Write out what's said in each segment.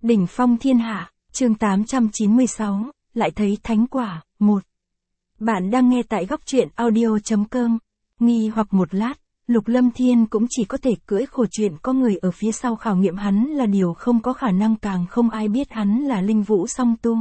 Đỉnh phong thiên hạ, chương 896, lại thấy thánh quả, 1. Bạn đang nghe tại góc truyện audio.com. Nghi hoặc một lát, Lục Lâm Thiên cũng chỉ có thể cưỡi khổ chuyện có người ở phía sau khảo nghiệm hắn là điều không có khả năng, càng không ai biết hắn là linh vũ song tu.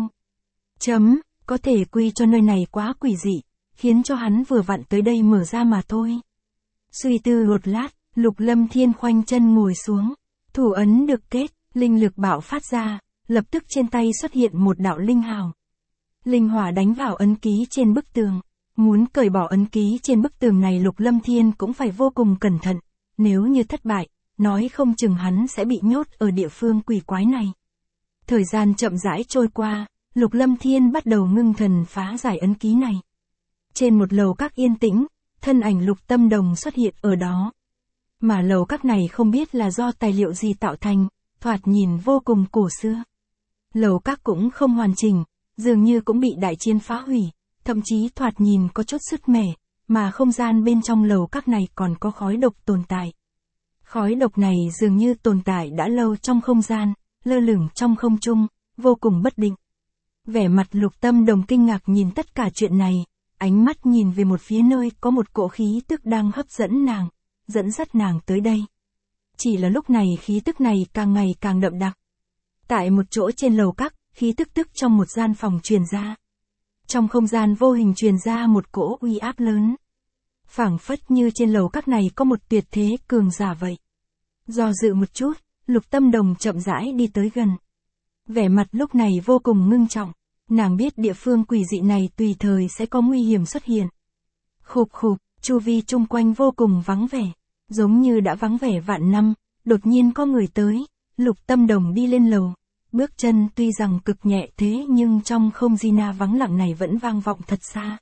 Có thể quy cho nơi này quá quỷ dị, khiến cho hắn vừa vặn tới đây mở ra mà thôi. Suy tư một lát, Lục Lâm Thiên khoanh chân ngồi xuống, thủ ấn được kết, linh lực bạo phát ra, lập tức trên tay xuất hiện một đạo linh hào. Linh hỏa đánh vào ấn ký trên bức tường. Muốn cởi bỏ ấn ký trên bức tường này Lục Lâm Thiên cũng phải vô cùng cẩn thận, nếu như thất bại, nói không chừng hắn sẽ bị nhốt ở địa phương quỷ quái này. Thời gian chậm rãi trôi qua, Lục Lâm Thiên bắt đầu ngưng thần phá giải ấn ký này. Trên một lầu các yên tĩnh, thân ảnh Lục Tâm Đồng xuất hiện ở đó. Mà lầu các này không biết là do tài liệu gì tạo thành, thoạt nhìn vô cùng cổ xưa. Lầu các cũng không hoàn chỉnh, dường như cũng bị đại chiến phá hủy, thậm chí thoạt nhìn có chút sứt mẻ, mà không gian bên trong lầu các này còn có khói độc tồn tại. Khói độc này dường như tồn tại đã lâu trong không gian, lơ lửng trong không trung, vô cùng bất định. Vẻ mặt Lục Tâm Đồng kinh ngạc nhìn tất cả chuyện này, ánh mắt nhìn về một phía nơi có một cỗ khí tức đang hấp dẫn nàng, dẫn dắt nàng tới đây. Chỉ là lúc này khí tức này càng ngày càng đậm đặc. Tại một chỗ trên lầu các, khí tức trong một gian phòng truyền ra. Trong không gian vô hình truyền ra một cỗ uy áp lớn. Phảng phất như trên lầu các này có một tuyệt thế cường giả vậy. Do dự một chút, Lục Tâm Đồng chậm rãi đi tới gần. Vẻ mặt lúc này vô cùng ngưng trọng, nàng biết địa phương quỷ dị này tùy thời sẽ có nguy hiểm xuất hiện. Khục khục, chu vi chung quanh vô cùng vắng vẻ, giống như đã vắng vẻ vạn năm, đột nhiên có người tới, Lục Tâm Đồng đi lên lầu. Bước chân tuy rằng cực nhẹ thế nhưng trong không gian vắng lặng này vẫn vang vọng thật xa.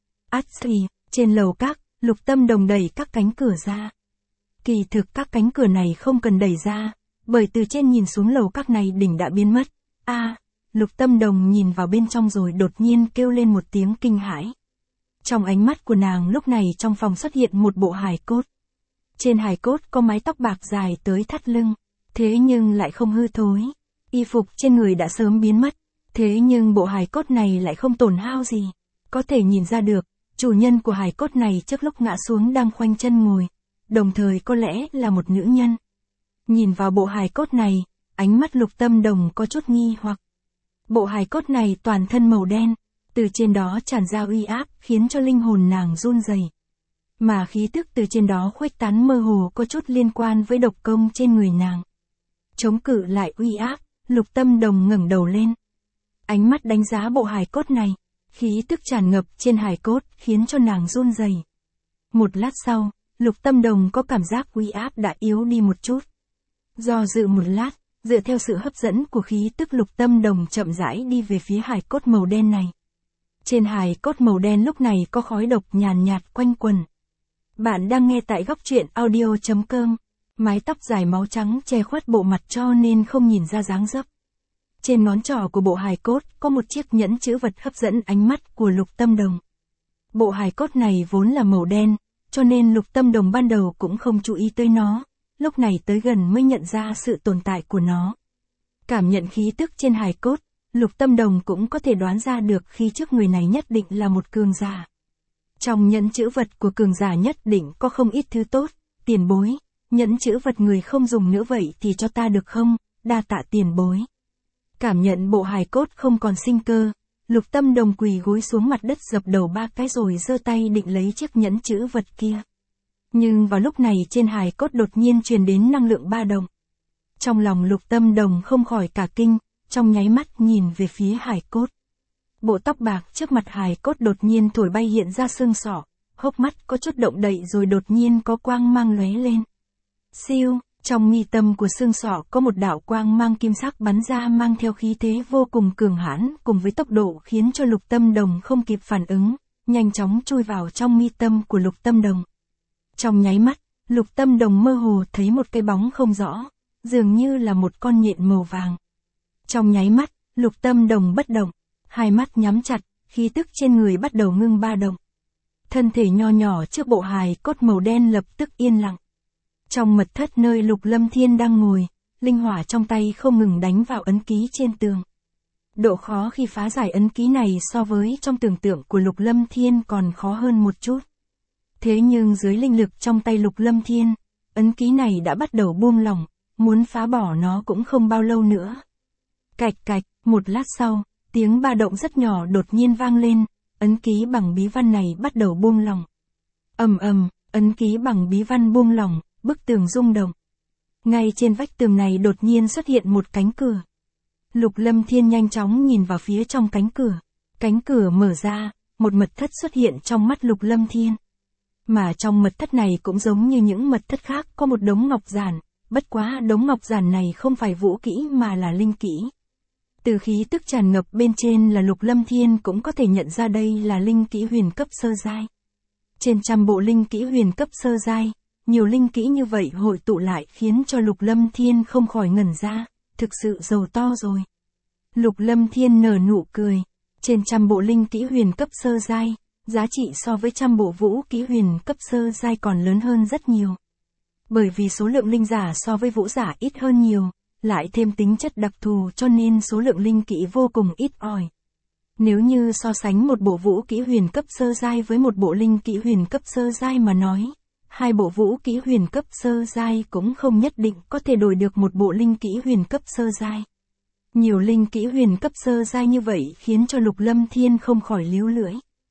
Trên lầu các, Lục Tâm Đồng đẩy các cánh cửa ra. Kỳ thực các cánh cửa này không cần đẩy ra, bởi từ trên nhìn xuống lầu các này đỉnh đã biến mất. Lục Tâm Đồng nhìn vào bên trong rồi đột nhiên kêu lên một tiếng kinh hãi. Trong ánh mắt của nàng lúc này trong phòng xuất hiện một bộ hài cốt. Trên hài cốt có mái tóc bạc dài tới thắt lưng, thế nhưng lại không hư thối. Y phục trên người đã sớm biến mất, thế nhưng bộ hài cốt này lại không tổn hao gì. Có thể nhìn ra được, chủ nhân của hài cốt này trước lúc ngã xuống đang khoanh chân ngồi, đồng thời có lẽ là một nữ nhân. Nhìn vào bộ hài cốt này, ánh mắt Lục Tâm Đồng có chút nghi hoặc. Bộ hài cốt này toàn thân màu đen, từ trên đó tràn ra uy áp khiến cho linh hồn nàng run rẩy. Mà khí tức từ trên đó khuếch tán mơ hồ có chút liên quan với độc công trên người nàng. Chống cự lại uy áp, Lục Tâm Đồng ngẩng đầu lên. Ánh mắt đánh giá bộ hài cốt này, khí tức tràn ngập trên hài cốt khiến cho nàng run rẩy. Một lát sau, Lục Tâm Đồng có cảm giác uy áp đã yếu đi một chút. Do dự một lát, dựa theo sự hấp dẫn của khí tức Lục Tâm Đồng chậm rãi đi về phía hài cốt màu đen này. Trên hài cốt màu đen lúc này có khói độc nhàn nhạt quanh quẩn. Bạn đang nghe tại góc truyện audio.com. Mái tóc dài máu trắng che khuất bộ mặt cho nên không nhìn ra dáng dấp. Trên ngón trỏ của bộ hài cốt có một chiếc nhẫn chữ vật hấp dẫn ánh mắt của Lục Tâm Đồng. Bộ hài cốt này vốn là màu đen, cho nên Lục Tâm Đồng ban đầu cũng không chú ý tới nó, lúc này tới gần mới nhận ra sự tồn tại của nó. Cảm nhận khí tức trên hài cốt, Lục Tâm Đồng cũng có thể đoán ra được khi trước người này nhất định là một cường giả. Trong nhẫn chữ vật của cường giả nhất định có không ít thứ tốt, tiền bối. Nhẫn chữ vật người không dùng nữa vậy thì cho ta được không, đa tạ tiền bối. Cảm nhận bộ hài cốt không còn sinh cơ, Lục Tâm Đồng quỳ gối xuống mặt đất dập đầu 3 cái rồi giơ tay định lấy chiếc nhẫn chữ vật kia. Nhưng vào lúc này trên hài cốt đột nhiên truyền đến năng lượng ba động. Trong lòng Lục Tâm Đồng không khỏi cả kinh, trong nháy mắt nhìn về phía hài cốt. Bộ tóc bạc trước mặt hài cốt đột nhiên thổi bay hiện ra xương sọ, hốc mắt có chút động đậy rồi đột nhiên có quang mang lóe lên. Siêu, trong mi tâm của xương sọ có một đạo quang mang kim sắc bắn ra mang theo khí thế vô cùng cường hãn cùng với tốc độ khiến cho Lục Tâm Đồng không kịp phản ứng, nhanh chóng chui vào trong mi tâm của Lục Tâm Đồng. Trong nháy mắt, Lục Tâm Đồng mơ hồ thấy một cái bóng không rõ, dường như là một con nhện màu vàng. Trong nháy mắt, Lục Tâm Đồng bất động, hai mắt nhắm chặt, khí tức trên người bắt đầu ngưng ba động. Thân thể nho nhỏ trước bộ hài cốt màu đen lập tức yên lặng. Trong mật thất nơi Lục Lâm Thiên đang ngồi, linh hỏa trong tay không ngừng đánh vào ấn ký trên tường. Độ khó khi phá giải ấn ký này so với trong tưởng tượng của Lục Lâm Thiên còn khó hơn một chút. Thế nhưng dưới linh lực trong tay Lục Lâm Thiên, ấn ký này đã bắt đầu buông lỏng, muốn phá bỏ nó cũng không bao lâu nữa. Cạch cạch, một lát sau, tiếng ba động rất nhỏ đột nhiên vang lên, ấn ký bằng bí văn này bắt đầu buông lỏng. Ầm ầm, ấn ký bằng bí văn buông lỏng, bức tường rung động. Ngay trên vách tường này đột nhiên xuất hiện một cánh cửa. Lục Lâm Thiên nhanh chóng nhìn vào phía trong cánh cửa. Cánh cửa mở ra, một mật thất xuất hiện trong mắt Lục Lâm Thiên. Mà trong mật thất này cũng giống như những mật thất khác có một đống ngọc giản, bất quá đống ngọc giản này không phải vũ kỹ mà là linh kỹ. Từ khí tức tràn ngập bên trên là Lục Lâm Thiên cũng có thể nhận ra đây là linh kỹ huyền cấp sơ giai. Trên trăm bộ linh kỹ huyền cấp sơ giai, nhiều linh kỹ như vậy hội tụ lại khiến cho Lục Lâm Thiên không khỏi ngẩn ra, thực sự giàu to rồi. Lục Lâm Thiên nở nụ cười, trên trăm bộ linh kỹ huyền cấp sơ giai, giá trị so với trăm bộ vũ kỹ huyền cấp sơ giai còn lớn hơn rất nhiều. Bởi vì số lượng linh giả so với vũ giả ít hơn nhiều, lại thêm tính chất đặc thù cho nên số lượng linh kỹ vô cùng ít ỏi. Nếu như so sánh một bộ vũ kỹ huyền cấp sơ giai với một bộ linh kỹ huyền cấp sơ giai mà nói, hai bộ vũ kỹ huyền cấp sơ giai cũng không nhất định có thể đổi được một bộ linh kỹ huyền cấp sơ giai. Nhiều linh kỹ huyền cấp sơ giai như vậy khiến cho Lục Lâm Thiên không khỏi líu lưỡi.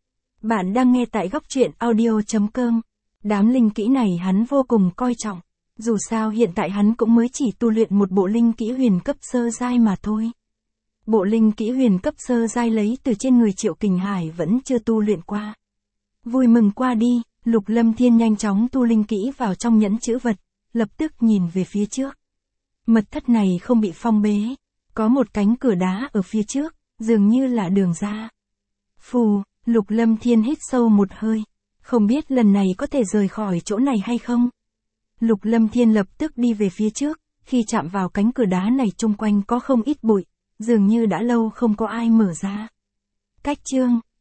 Bạn đang nghe tại góc truyện audio.com. Đám linh kỹ này hắn vô cùng coi trọng. Dù sao hiện tại hắn cũng mới chỉ tu luyện một bộ linh kỹ huyền cấp sơ giai mà thôi. Bộ linh kỹ huyền cấp sơ giai lấy từ trên người Triệu Kình Hải vẫn chưa tu luyện qua. Vui mừng qua đi, Lục Lâm Thiên nhanh chóng tu linh kỹ vào trong nhẫn chữ vật, lập tức nhìn về phía trước. Mật thất này không bị phong bế, có một cánh cửa đá ở phía trước, dường như là đường ra. Phù, Lục Lâm Thiên hít sâu một hơi, không biết lần này có thể rời khỏi chỗ này hay không. Lục Lâm Thiên lập tức đi về phía trước, khi chạm vào cánh cửa đá này chung quanh có không ít bụi, dường như đã lâu không có ai mở ra. Cách chương